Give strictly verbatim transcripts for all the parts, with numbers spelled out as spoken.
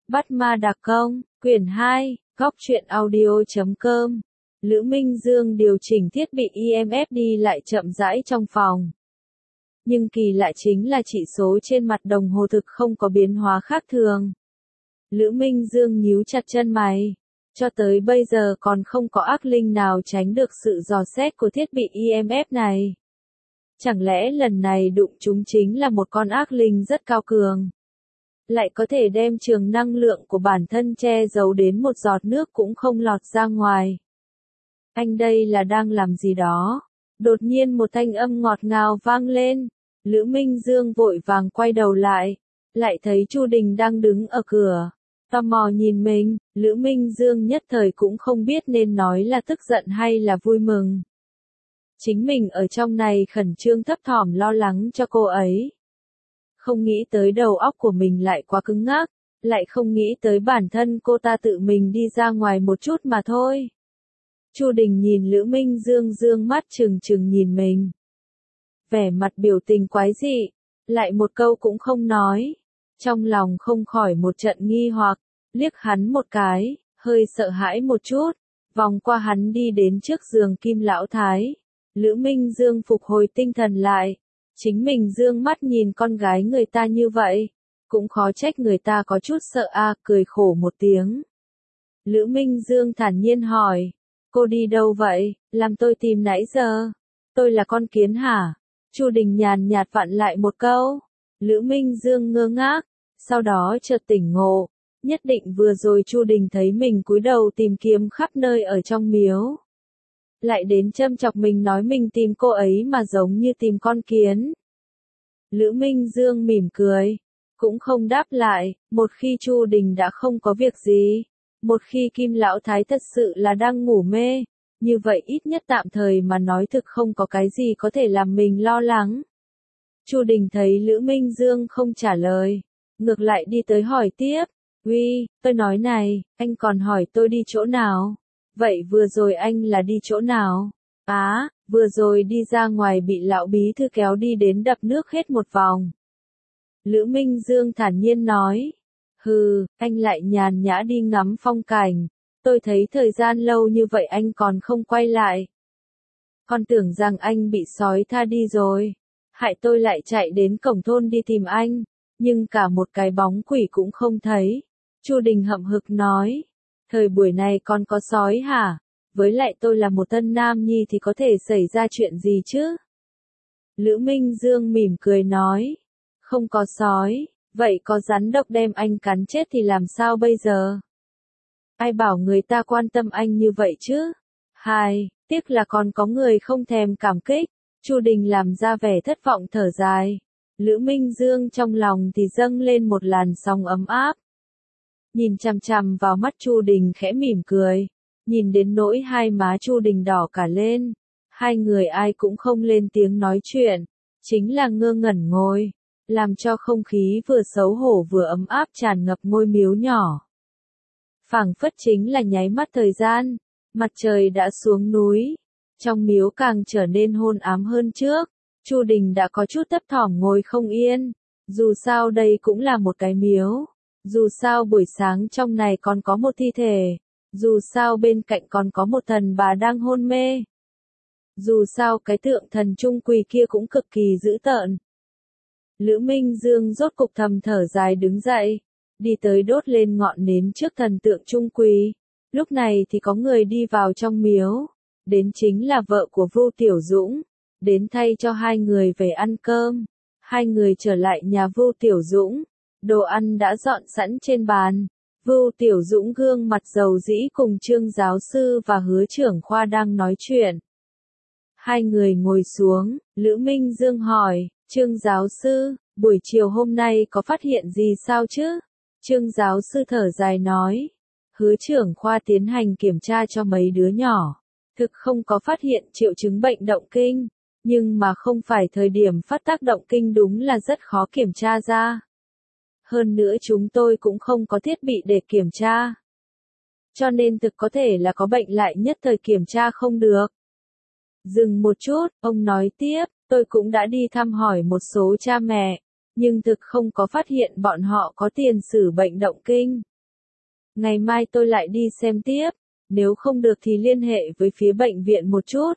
Bắt ma đặc công, quyển hai, góc truyện audio chấm com. Lữ Minh Dương điều chỉnh thiết bị i em ép đi lại chậm rãi trong phòng. Nhưng kỳ lạ chính là chỉ số trên mặt đồng hồ thực không có biến hóa khác thường. Lữ Minh Dương nhíu chặt chân mày. Cho tới bây giờ còn không có ác linh nào tránh được sự dò xét của thiết bị i em ép này. Chẳng lẽ lần này đụng chúng chính là một con ác linh rất cao cường? Lại có thể đem trường năng lượng của bản thân che giấu đến một giọt nước cũng không lọt ra ngoài. Anh đây là đang làm gì đó? Đột nhiên một thanh âm ngọt ngào vang lên. Lữ Minh Dương vội vàng quay đầu lại. Lại thấy Chu Đình đang đứng ở cửa. Tò mò nhìn mình, Lữ Minh Dương nhất thời cũng không biết nên nói là tức giận hay là vui mừng. Chính mình ở trong này khẩn trương thấp thỏm lo lắng cho cô ấy. Không nghĩ tới đầu óc của mình lại quá cứng ngắc, lại không nghĩ tới bản thân cô ta tự mình đi ra ngoài một chút mà thôi. Chu Đình nhìn Lữ Minh Dương dương mắt trừng trừng nhìn mình. Vẻ mặt biểu tình quái dị, lại một câu cũng không nói. Trong lòng không khỏi một trận nghi hoặc, liếc hắn một cái, hơi sợ hãi một chút, vòng qua hắn đi đến trước giường Kim Lão Thái. Lữ Minh Dương phục hồi tinh thần lại, chính mình dương mắt nhìn con gái người ta như vậy, cũng khó trách người ta có chút sợ a, cười khổ một tiếng. Lữ Minh Dương thản nhiên hỏi, cô đi đâu vậy, làm tôi tìm nãy giờ, tôi là con kiến hả? Chu Đình nhàn nhạt vặn lại một câu. Lữ Minh Dương ngơ ngác, sau đó chợt tỉnh ngộ, nhất định vừa rồi Chu Đình thấy mình cúi đầu tìm kiếm khắp nơi ở trong miếu. Lại đến châm chọc mình nói mình tìm cô ấy mà giống như tìm con kiến. Lữ Minh Dương mỉm cười, cũng không đáp lại, một khi Chu Đình đã không có việc gì, một khi Kim Lão Thái thật sự là đang ngủ mê, như vậy ít nhất tạm thời mà nói thực không có cái gì có thể làm mình lo lắng. Chu Đình thấy Lữ Minh Dương không trả lời, ngược lại đi tới hỏi tiếp, uy, tôi nói này, anh còn hỏi tôi đi chỗ nào? Vậy vừa rồi anh là đi chỗ nào? Á, à, vừa rồi đi ra ngoài bị lão bí thư kéo đi đến đập nước hết một vòng. Lữ Minh Dương thản nhiên nói, hừ, anh lại nhàn nhã đi ngắm phong cảnh, tôi thấy thời gian lâu như vậy anh còn không quay lại. Con tưởng rằng anh bị sói tha đi rồi, hại tôi lại chạy đến cổng thôn đi tìm anh, nhưng cả một cái bóng quỷ cũng không thấy. Chu Đình hậm hực nói, thời buổi này còn có sói hả? Với lại tôi là một tân nam nhi thì có thể xảy ra chuyện gì chứ? Lữ Minh Dương mỉm cười nói, không có sói, vậy có rắn độc đem anh cắn chết thì làm sao bây giờ? Ai bảo người ta quan tâm anh như vậy chứ? Hai, tiếc là còn có người không thèm cảm kích. Chu Đình làm ra vẻ thất vọng thở dài. Lữ Minh Dương trong lòng thì dâng lên một làn sóng ấm áp. Nhìn chằm chằm vào mắt Chu Đình khẽ mỉm cười, nhìn đến nỗi hai má Chu Đình đỏ cả lên. Hai người ai cũng không lên tiếng nói chuyện, chính là ngơ ngẩn ngồi, làm cho không khí vừa xấu hổ vừa ấm áp tràn ngập ngôi miếu nhỏ. Phảng phất chính là nháy mắt thời gian, mặt trời đã xuống núi, trong miếu càng trở nên hôn ám hơn trước. Chu Đình đã có chút thấp thỏm ngồi không yên, dù sao đây cũng là một cái miếu, dù sao buổi sáng trong này còn có một thi thể, dù sao bên cạnh còn có một thần bà đang hôn mê, dù sao cái tượng thần trung quỳ kia cũng cực kỳ dữ tợn. Lữ Minh Dương rốt cục thầm thở dài đứng dậy, đi tới đốt lên ngọn nến trước thần tượng trung quỳ. Lúc này thì có người đi vào trong miếu, đến chính là vợ của Vu Tiểu Dũng, đến thay cho hai người về ăn cơm. Hai người trở lại nhà Vu Tiểu Dũng, đồ ăn đã dọn sẵn trên bàn. Vu Tiểu Dũng gương mặt dầu dĩ cùng Trương giáo sư và Hứa trưởng khoa đang nói chuyện. Hai người ngồi xuống, Lữ Minh Dương hỏi, Trương giáo sư, buổi chiều hôm nay có phát hiện gì sao chứ? Trương giáo sư thở dài nói, Hứa trưởng khoa tiến hành kiểm tra cho mấy đứa nhỏ, thực không có phát hiện triệu chứng bệnh động kinh, nhưng mà không phải thời điểm phát tác động kinh đúng là rất khó kiểm tra ra. Hơn nữa chúng tôi cũng không có thiết bị để kiểm tra. Cho nên thực có thể là có bệnh lại nhất thời kiểm tra không được. Dừng một chút, ông nói tiếp, tôi cũng đã đi thăm hỏi một số cha mẹ, nhưng thực không có phát hiện bọn họ có tiền sử bệnh động kinh. Ngày mai tôi lại đi xem tiếp, nếu không được thì liên hệ với phía bệnh viện một chút.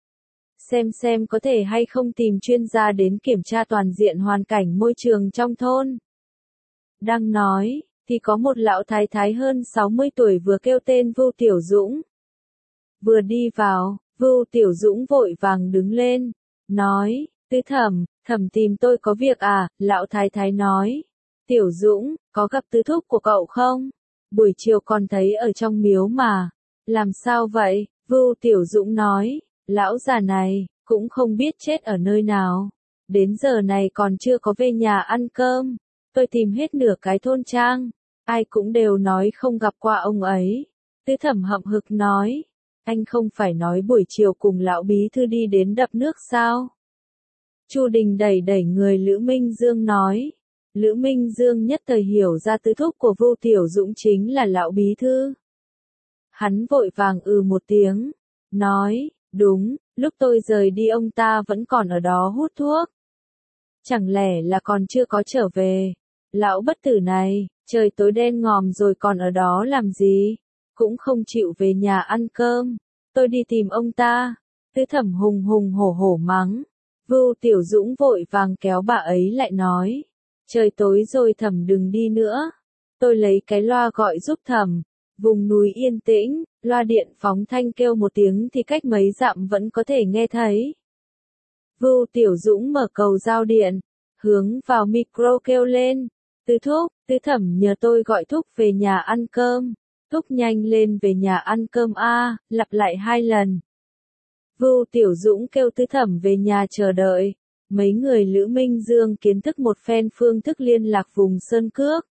Xem xem có thể hay không tìm chuyên gia đến kiểm tra toàn diện hoàn cảnh môi trường trong thôn. Đang nói, thì có một lão thái thái hơn sáu mươi tuổi vừa kêu tên Vưu Tiểu Dũng. Vừa đi vào, Vưu Tiểu Dũng vội vàng đứng lên, nói, Tứ Thẩm, thẩm tìm tôi có việc à, lão thái thái nói. Tiểu Dũng, có gặp tứ thúc của cậu không? Buổi chiều còn thấy ở trong miếu mà. Làm sao vậy? Vưu Tiểu Dũng nói, lão già này, cũng không biết chết ở nơi nào. Đến giờ này còn chưa có về nhà ăn cơm. Tôi tìm hết nửa cái thôn trang. Ai cũng đều nói không gặp qua ông ấy. Tứ Thẩm hậm hực nói, anh không phải nói buổi chiều cùng lão bí thư đi đến đập nước sao? Chu Đình đẩy đẩy người Lữ Minh Dương nói. Lữ Minh Dương nhất thời hiểu ra tứ thúc của Vưu Tiểu Dũng chính là lão bí thư. Hắn vội vàng ừ một tiếng, nói, đúng, lúc tôi rời đi ông ta vẫn còn ở đó hút thuốc. Chẳng lẽ là còn chưa có trở về? Lão bất tử này, trời tối đen ngòm rồi còn ở đó làm gì? Cũng không chịu về nhà ăn cơm. Tôi đi tìm ông ta. Tứ Thẩm hùng hùng hổ hổ mắng. Vưu Tiểu Dũng vội vàng kéo bà ấy lại nói. Trời tối rồi Thẩm đừng đi nữa. Tôi lấy cái loa gọi giúp Thẩm. Vùng núi yên tĩnh, loa điện phóng thanh kêu một tiếng thì cách mấy dặm vẫn có thể nghe thấy. Vưu Tiểu Dũng mở cầu giao điện, hướng vào micro kêu lên. Tứ thúc, Tứ Thẩm nhờ tôi gọi thúc về nhà ăn cơm. Thúc nhanh lên về nhà ăn cơm a, lặp lại hai lần. Vưu Tiểu Dũng kêu Tứ Thẩm về nhà chờ đợi. Mấy người Lữ Minh Dương kiến thức một phen phương thức liên lạc vùng Sơn Cước.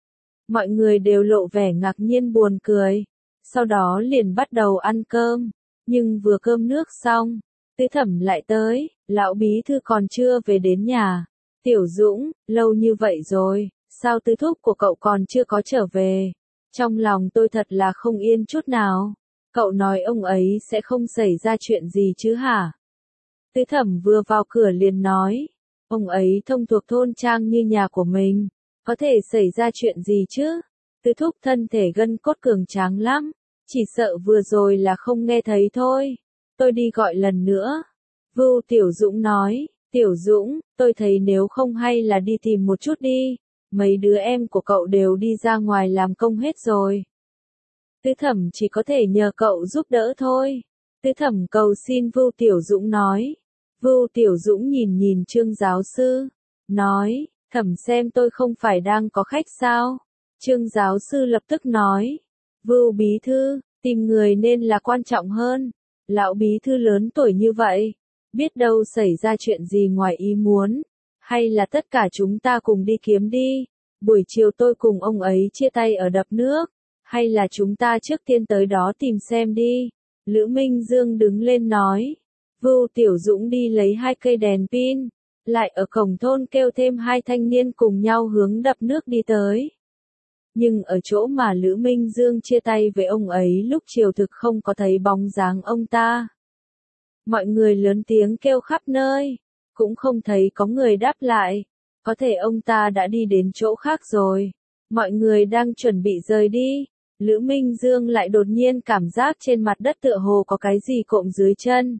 Mọi người đều lộ vẻ ngạc nhiên buồn cười. Sau đó liền bắt đầu ăn cơm. Nhưng vừa cơm nước xong, Tứ Thẩm lại tới, lão bí thư còn chưa về đến nhà. Tiểu Dũng, lâu như vậy rồi, sao tứ thúc của cậu còn chưa có trở về? Trong lòng tôi thật là không yên chút nào. Cậu nói ông ấy sẽ không xảy ra chuyện gì chứ hả? Tứ Thẩm vừa vào cửa liền nói, ông ấy thông thuộc thôn trang như nhà của mình, có thể xảy ra chuyện gì chứ? Tứ thúc thân thể gân cốt cường tráng lắm, chỉ sợ vừa rồi là không nghe thấy thôi. Tôi đi gọi lần nữa. Vưu Tiểu Dũng nói, Tiểu Dũng, tôi thấy nếu không hay là đi tìm một chút đi. Mấy đứa em của cậu đều đi ra ngoài làm công hết rồi. Tứ Thẩm chỉ có thể nhờ cậu giúp đỡ thôi. Tứ Thẩm cầu xin Vưu Tiểu Dũng nói. Vưu Tiểu Dũng nhìn nhìn Trương giáo sư, nói, Thẩm xem tôi không phải đang có khách sao? Trương giáo sư lập tức nói, Vưu bí thư, tìm người nên là quan trọng hơn. Lão bí thư lớn tuổi như vậy, biết đâu xảy ra chuyện gì ngoài ý muốn, hay là tất cả chúng ta cùng đi kiếm đi. Buổi chiều tôi cùng ông ấy chia tay ở đập nước, hay là chúng ta trước tiên tới đó tìm xem đi. Lữ Minh Dương đứng lên nói. Vưu Tiểu Dũng đi lấy hai cây đèn pin, lại ở cổng thôn kêu thêm hai thanh niên cùng nhau hướng đập nước đi tới. Nhưng ở chỗ mà Lữ Minh Dương chia tay với ông ấy lúc chiều thực không có thấy bóng dáng ông ta. Mọi người lớn tiếng kêu khắp nơi, cũng không thấy có người đáp lại. Có thể ông ta đã đi đến chỗ khác rồi. Mọi người đang chuẩn bị rời đi. Lữ Minh Dương lại đột nhiên cảm giác trên mặt đất tựa hồ có cái gì cộm dưới chân.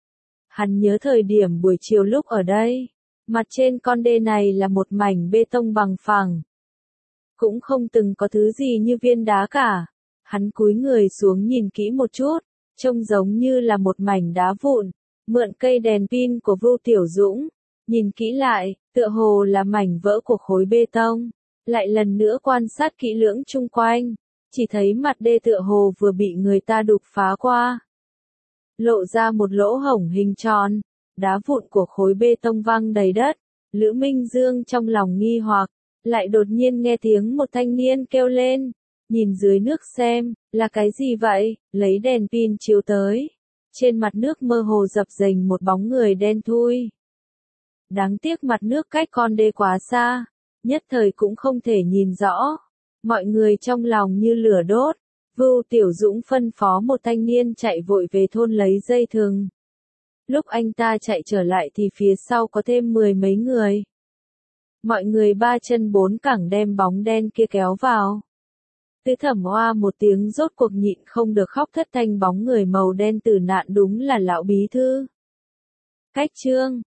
Hắn nhớ thời điểm buổi chiều lúc ở đây, mặt trên con đê này là một mảnh bê tông bằng phẳng. Cũng không từng có thứ gì như viên đá cả. Hắn cúi người xuống nhìn kỹ một chút, trông giống như là một mảnh đá vụn. Mượn cây đèn pin của Vưu Tiểu Dũng, nhìn kỹ lại, tựa hồ là mảnh vỡ của khối bê tông. Lại lần nữa quan sát kỹ lưỡng chung quanh, chỉ thấy mặt đê tựa hồ vừa bị người ta đục phá qua. Lộ ra một lỗ hổng hình tròn, đá vụn của khối bê tông văng đầy đất. Lữ Minh Dương trong lòng nghi hoặc, lại đột nhiên nghe tiếng một thanh niên kêu lên, nhìn dưới nước xem, là cái gì vậy, lấy đèn pin chiếu tới. Trên mặt nước mơ hồ dập dềnh một bóng người đen thui. Đáng tiếc mặt nước cách con đê quá xa, nhất thời cũng không thể nhìn rõ. Mọi người trong lòng như lửa đốt. Vưu Tiểu Dũng phân phó một thanh niên chạy vội về thôn lấy dây thừng. Lúc anh ta chạy trở lại thì phía sau có thêm mười mấy người. Mọi người ba chân bốn cẳng đem bóng đen kia kéo vào. Cứ thầm oa một tiếng rốt cuộc nhịn không được khóc thất thanh bóng người màu đen tử nạn đúng là lão bí thư. Cách chương